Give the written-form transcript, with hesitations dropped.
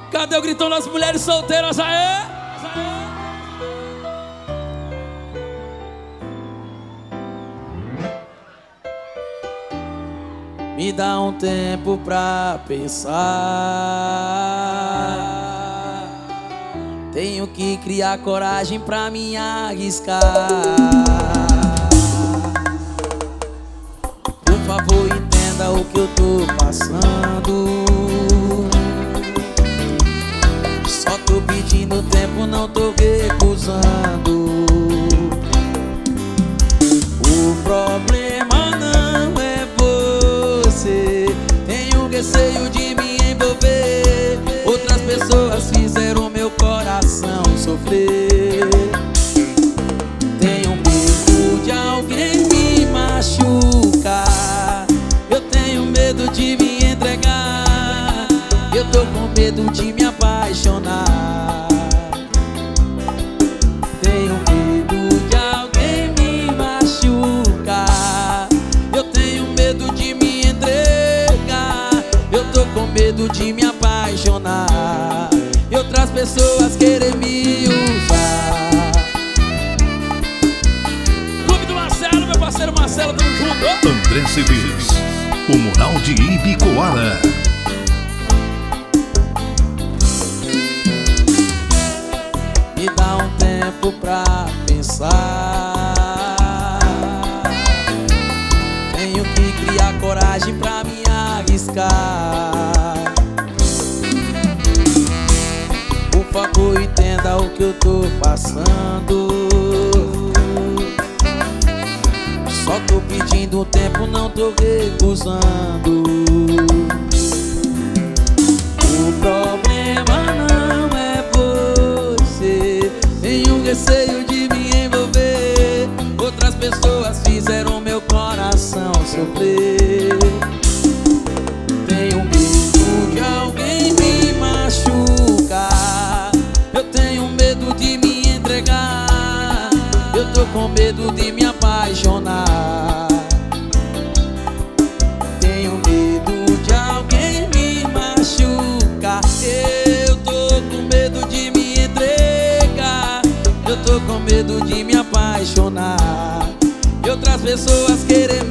Cadê o gritão das mulheres solteiras? Aê! Me dá um tempo pra pensar. Tenho que criar coragem pra me arriscar. Por favor, entenda o que eu tô passando. Só tô pedindo tempo, não tô recusando. O problema não é você. Tenho receio de me envolver. Outras pessoas fizeram meu coração sofrer. Tenho medo de alguém me machucar. Eu tenho medo de me entregar. Eu tô com medo de me apaixonar. Tenho medo de alguém me machucar. Eu tenho medo de me entregar. Eu tô com medo de me apaixonar e outras pessoas querem me usar. Clube do Marcelo, meu parceiro Marcelo, tamo junto. André Cedês, o Moral de Ibicoara. Me dá um tempo pra pensar. Tenho que criar coragem pra me arriscar. Por favor, entenda o que eu tô passando. Só tô pedindo tempo, não tô recusando. O problema não é você. Tenho receio de me envolver. Outras pessoas fizeram meu coração sofrer. Tenho medo de alguém me machucar. Eu tenho medo de me entregar. Eu tô com medo de me apaixonar. Tenho medo de alguém me machucar. Eu tô com medo de me entregar. Eu tô com medo de me apaixonar e outras pessoas querem